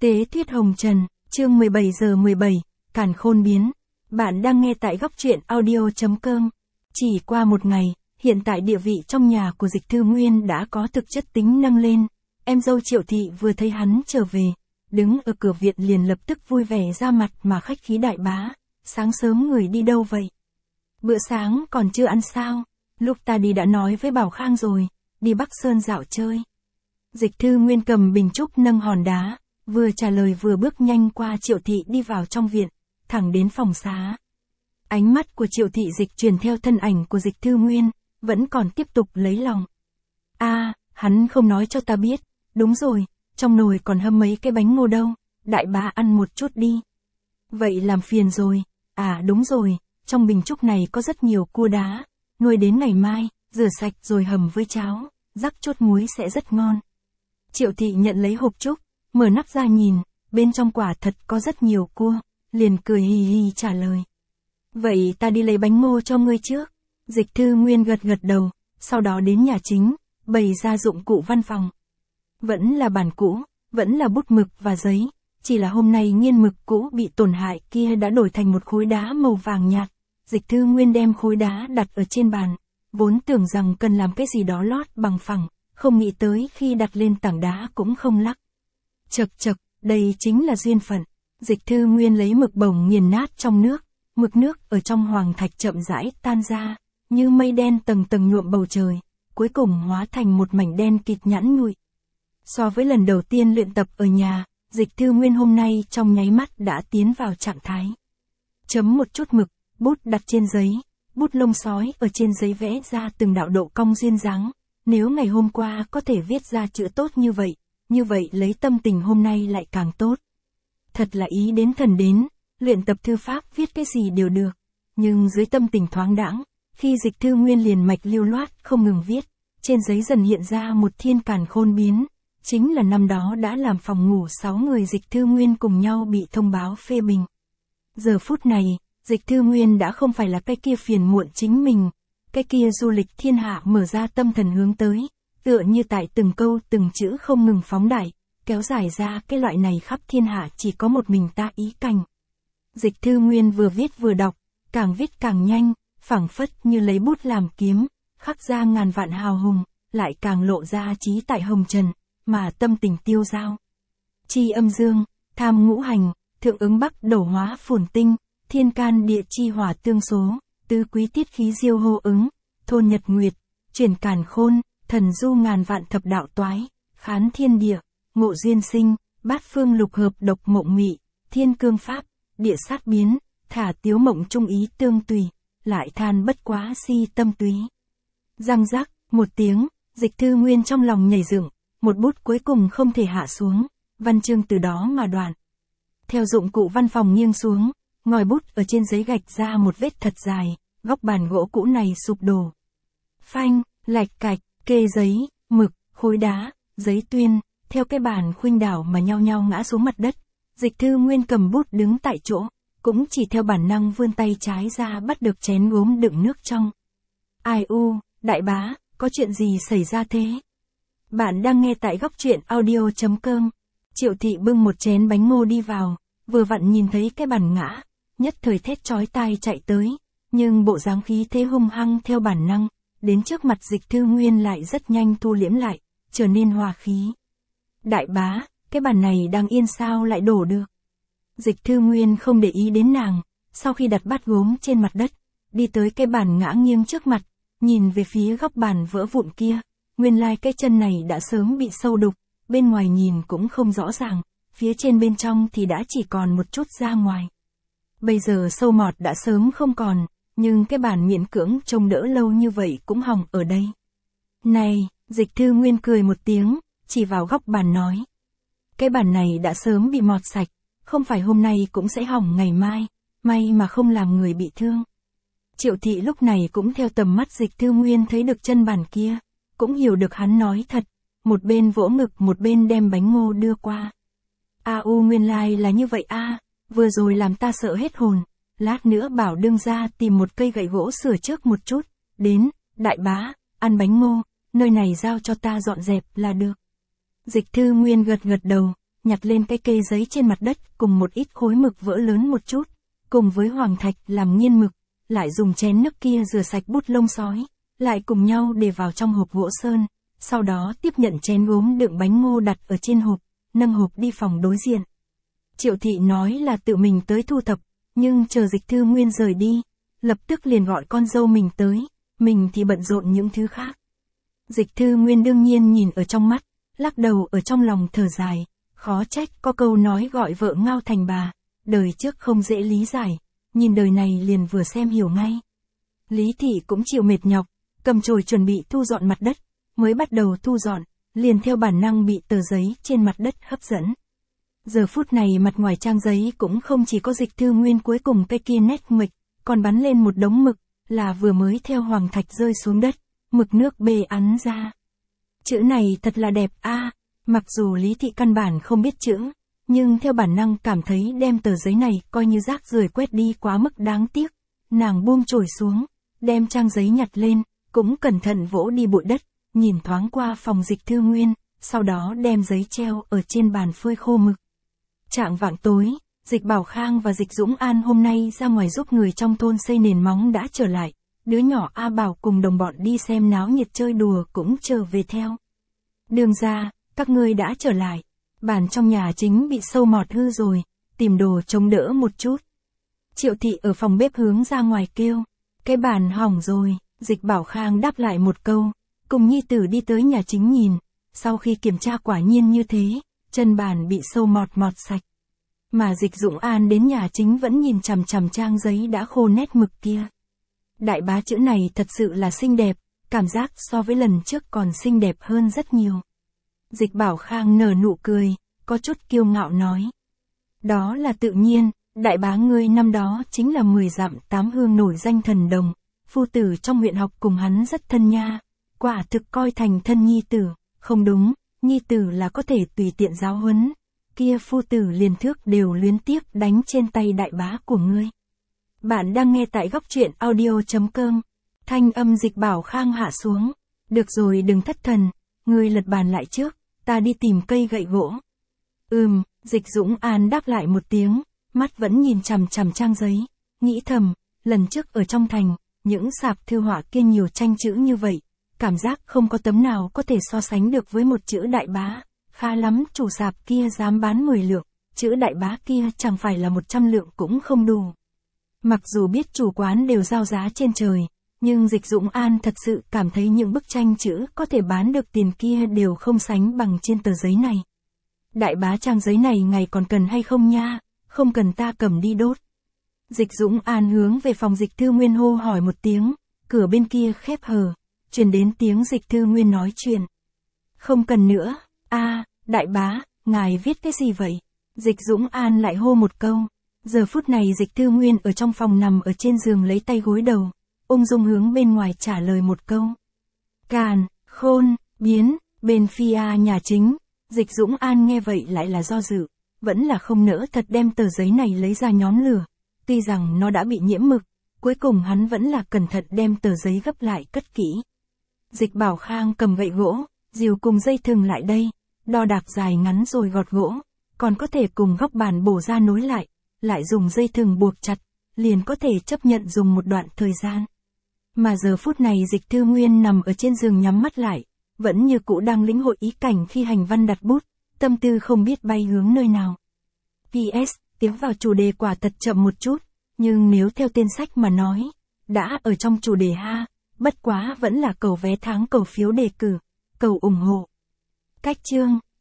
Tế Thuyết Hồng Trần, chương 17 giờ 17, Càn Khôn biến. Bạn đang nghe tại góc truyện audio.com. Chỉ qua một ngày, hiện tại địa vị trong nhà của Dịch Thư Nguyên đã có thực chất tính nâng lên. Em dâu Triệu Thị vừa thấy hắn trở về, đứng ở cửa viện liền lập tức vui vẻ ra mặt mà khách khí đại bá. Sáng sớm người đi đâu vậy? Bữa sáng còn chưa ăn sao? Lúc ta đi đã nói với Bảo Khang rồi, đi Bắc Sơn dạo chơi. Dịch Thư Nguyên cầm bình trúc nâng hòn đá, vừa trả lời vừa bước nhanh qua Triệu Thị đi vào trong viện, thẳng đến phòng xá. Ánh mắt của Triệu Thị dịch chuyển theo thân ảnh của Dịch Thư Nguyên, vẫn còn tiếp tục lấy lòng. Hắn không nói cho ta biết, đúng rồi, trong nồi còn hâm mấy cái bánh ngô đâu, đại bá ăn một chút đi. Vậy làm phiền rồi, đúng rồi, trong bình trúc này có rất nhiều cua đá, nuôi đến ngày mai, rửa sạch rồi hầm với cháo, rắc chốt muối sẽ rất ngon. Triệu Thị nhận lấy hộp trúc, mở nắp ra nhìn, bên trong quả thật có rất nhiều cua, liền cười hì hì trả lời. Vậy ta đi lấy bánh ngô cho ngươi trước. Dịch Thư Nguyên gật gật đầu, sau đó đến nhà chính, bày ra dụng cụ văn phòng. Vẫn là bản cũ, vẫn là bút mực và giấy, chỉ là hôm nay nghiên mực cũ bị tổn hại kia đã đổi thành một khối đá màu vàng nhạt. Dịch Thư Nguyên đem khối đá đặt ở trên bàn, vốn tưởng rằng cần làm cái gì đó lót bằng phẳng, không nghĩ tới khi đặt lên tảng đá cũng không lắc. Chậc, đây chính là duyên phận. Dịch Thư Nguyên lấy mực bổng nghiền nát trong nước, mực nước ở trong hoàng thạch chậm rãi tan ra, như mây đen tầng tầng nhuộm bầu trời, cuối cùng hóa thành một mảnh đen kịt nhẵn nhụi. So với lần đầu tiên luyện tập ở nhà, Dịch Thư Nguyên hôm nay trong nháy mắt đã tiến vào trạng thái. Chấm một chút mực, bút đặt trên giấy, bút lông sói ở trên giấy vẽ ra từng đạo độ cong duyên dáng. Nếu ngày hôm qua có thể viết ra chữ tốt như vậy lấy tâm tình hôm nay lại càng tốt. Thật là ý đến thần đến, luyện tập thư pháp viết cái gì đều được, nhưng dưới tâm tình thoáng đãng, khi Dịch Thư Nguyên liền mạch lưu loát không ngừng viết, trên giấy dần hiện ra một thiên càn khôn biến, chính là năm đó đã làm phòng ngủ 6 người Dịch Thư Nguyên cùng nhau bị thông báo phê bình. Giờ phút này, Dịch Thư Nguyên đã không phải là cái kia phiền muộn chính mình, cái kia du lịch thiên hạ mở ra tâm thần hướng tới, tựa như tại từng câu từng chữ không ngừng phóng đại, kéo dài ra cái loại này khắp thiên hạ chỉ có một mình ta ý cảnh. Dịch Thư Nguyên vừa viết vừa đọc, càng viết càng nhanh, phảng phất như lấy bút làm kiếm, khắc ra ngàn vạn hào hùng, lại càng lộ ra trí tại hồng trần, mà tâm tình tiêu dao. Chi âm dương, tham ngũ hành, thượng ứng bắc đổ hóa phồn tinh, thiên can địa chi hỏa tương số, tứ quý tiết khí diêu hô ứng, thôn nhật nguyệt, chuyển càn khôn, thần du ngàn vạn thập đạo toái, khán thiên địa, ngộ duyên sinh, bát phương lục hợp độc mộng mị, thiên cương pháp, địa sát biến, thả tiếu mộng trung ý tương tùy, lại than bất quá si tâm túy. Răng rắc, một tiếng, Dịch Thư Nguyên trong lòng nhảy dựng, một bút cuối cùng không thể hạ xuống, văn chương từ đó mà đoạn. Theo dụng cụ văn phòng nghiêng xuống, ngòi bút ở trên giấy gạch ra một vết thật dài, góc bàn gỗ cũ này sụp đổ. Phanh, lạch cạch, kê giấy, mực, khối đá, giấy tuyên, theo cái bàn khuynh đảo mà nhao nhao ngã xuống mặt đất. Dịch Thư Nguyên cầm bút đứng tại chỗ, cũng chỉ theo bản năng vươn tay trái ra bắt được chén gốm đựng nước trong. Ai u, đại bá, có chuyện gì xảy ra thế? Bạn đang nghe tại góc truyện audio.com. Triệu Thị bưng một chén bánh ngô đi vào, vừa vặn nhìn thấy cái bàn ngã, nhất thời thét chói tai chạy tới, nhưng bộ dáng khí thế hung hăng theo bản năng, đến trước mặt Dịch Thư Nguyên lại rất nhanh thu liễm lại, trở nên hòa khí. Đại bá, cái bàn này đang yên sao lại đổ được? Dịch Thư Nguyên không để ý đến nàng, sau khi đặt bát gốm trên mặt đất, đi tới cái bàn ngã nghiêng trước mặt, nhìn về phía góc bàn vỡ vụn kia, nguyên lai cái chân này đã sớm bị sâu đục, bên ngoài nhìn cũng không rõ ràng, phía trên bên trong thì đã chỉ còn một chút ra ngoài. Bây giờ sâu mọt đã sớm không còn, nhưng cái bàn miễn cưỡng trông đỡ lâu như vậy cũng hỏng ở đây. Này, Dịch Thư Nguyên cười một tiếng, chỉ vào góc bàn nói. Cái bàn này đã sớm bị mọt sạch, không phải hôm nay cũng sẽ hỏng ngày mai, may mà không làm người bị thương. Triệu Thị lúc này cũng theo tầm mắt Dịch Thư Nguyên thấy được chân bàn kia, cũng hiểu được hắn nói thật, một bên vỗ ngực một bên đem bánh ngô đưa qua. Nguyên lai là như vậy vừa rồi làm ta sợ hết hồn, lát nữa bảo đương ra tìm một cây gậy gỗ sửa trước một chút, đến, đại bá, ăn bánh ngô, nơi này giao cho ta dọn dẹp là được. Dịch Thư Nguyên gật gật đầu, nhặt lên cái cây giấy trên mặt đất cùng một ít khối mực vỡ lớn một chút, cùng với hoàng thạch làm nghiên mực, lại dùng chén nước kia rửa sạch bút lông sói, lại cùng nhau để vào trong hộp gỗ sơn, sau đó tiếp nhận chén gốm đựng bánh ngô đặt ở trên hộp, nâng hộp đi phòng đối diện. Triệu thị nói là tự mình tới thu thập, nhưng chờ Dịch Thư Nguyên rời đi, lập tức liền gọi con dâu mình tới, mình thì bận rộn những thứ khác. Dịch Thư Nguyên đương nhiên nhìn ở trong mắt, lắc đầu ở trong lòng thở dài, khó trách có câu nói gọi vợ ngao thành bà, đời trước không dễ lý giải, nhìn đời này liền vừa xem hiểu ngay. Lý thị cũng chịu mệt nhọc, cầm chổi chuẩn bị thu dọn mặt đất, mới bắt đầu thu dọn, liền theo bản năng bị tờ giấy trên mặt đất hấp dẫn. Giờ phút này mặt ngoài trang giấy cũng không chỉ có Dịch Thư Nguyên cuối cùng cái kia nét mực, còn bắn lên một đống mực, là vừa mới theo hoàng thạch rơi xuống đất, mực nước bê ắn ra. Chữ này thật là đẹp a. Mặc dù Lý thị căn bản không biết chữ, nhưng theo bản năng cảm thấy đem tờ giấy này coi như rác rưởi quét đi quá mức đáng tiếc. Nàng buông chổi xuống, đem trang giấy nhặt lên, cũng cẩn thận vỗ đi bụi đất, nhìn thoáng qua phòng Dịch Thư Nguyên, sau đó đem giấy treo ở trên bàn phơi khô mực. Chạng vạng tối, Dịch Bảo Khang và Dịch Dũng An hôm nay ra ngoài giúp người trong thôn xây nền móng đã trở lại, đứa nhỏ A Bảo cùng đồng bọn đi xem náo nhiệt chơi đùa cũng trở về theo. Đường ra, các ngươi đã trở lại, bàn trong nhà chính bị sâu mọt hư rồi, tìm đồ chống đỡ một chút. Triệu thị ở phòng bếp hướng ra ngoài kêu, cái bàn hỏng rồi, Dịch Bảo Khang đáp lại một câu, cùng nhi tử đi tới nhà chính nhìn, sau khi kiểm tra quả nhiên như thế, chân bàn bị sâu mọt sạch. Mà Dịch Dũng An đến nhà chính vẫn nhìn chằm chằm trang giấy đã khô nét mực kia. Đại bá chữ này thật sự là xinh đẹp, cảm giác so với lần trước còn xinh đẹp hơn rất nhiều. Dịch Bảo Khang nở nụ cười, có chút kiêu ngạo nói. Đó là tự nhiên, đại bá ngươi năm đó chính là 10 dặm 8 hương nổi danh thần đồng, phu tử trong huyện học cùng hắn rất thân nha, quả thực coi thành thân nhi tử, không đúng, nhi tử là có thể tùy tiện giáo huấn, kia phu tử liền thước đều luyến tiếc đánh trên tay đại bá của ngươi. Bạn đang nghe tại góc truyện audio.com, thanh âm Dịch Bảo Khang hạ xuống, được rồi đừng thất thần, ngươi lật bàn lại trước, ta đi tìm cây gậy gỗ. Dịch Dũng An đáp lại một tiếng, mắt vẫn nhìn chằm chằm trang giấy, nghĩ thầm, lần trước ở trong thành, những sạp thư họa kia nhiều tranh chữ như vậy, cảm giác không có tấm nào có thể so sánh được với một chữ đại bá, khá lắm chủ sạp kia dám bán 10 lượng, chữ đại bá kia chẳng phải là 100 lượng cũng không đủ. Mặc dù biết chủ quán đều giao giá trên trời, nhưng Dịch Dũng An thật sự cảm thấy những bức tranh chữ có thể bán được tiền kia đều không sánh bằng trên tờ giấy này. Đại bá trang giấy này ngày còn cần hay không nha, không cần ta cầm đi đốt. Dịch Dũng An hướng về phòng Dịch Thư Nguyên hô hỏi một tiếng, cửa bên kia khép hờ, truyền đến tiếng Dịch Thư Nguyên nói chuyện. Không cần nữa, đại bá, ngài viết cái gì vậy? Dịch Dũng An lại hô một câu. Giờ phút này Dịch Thư Nguyên ở trong phòng nằm ở trên giường lấy tay gối đầu, ung dung hướng bên ngoài trả lời một câu. Càn, khôn, biến, bên phía nhà chính, Dịch Dũng An nghe vậy lại là do dự, vẫn là không nỡ thật đem tờ giấy này lấy ra nhóm lửa, tuy rằng nó đã bị nhiễm mực, cuối cùng hắn vẫn là cẩn thận đem tờ giấy gấp lại cất kỹ. Dịch Bảo Khang cầm gậy gỗ, rìu cùng dây thừng lại đây, đo đạc dài ngắn rồi gọt gỗ, còn có thể cùng góc bàn bổ ra nối lại dùng dây thừng buộc chặt, liền có thể chấp nhận dùng một đoạn thời gian. Mà giờ phút này Dịch Thư Nguyên nằm ở trên giường nhắm mắt lại, vẫn như cũ đang lĩnh hội ý cảnh khi hành văn đặt bút, tâm tư không biết bay hướng nơi nào. PS, tiến vào chủ đề quả thật chậm một chút, nhưng nếu theo tên sách mà nói, đã ở trong chủ đề ha, bất quá vẫn là cầu vé tháng cầu phiếu đề cử, cầu ủng hộ. Cách chương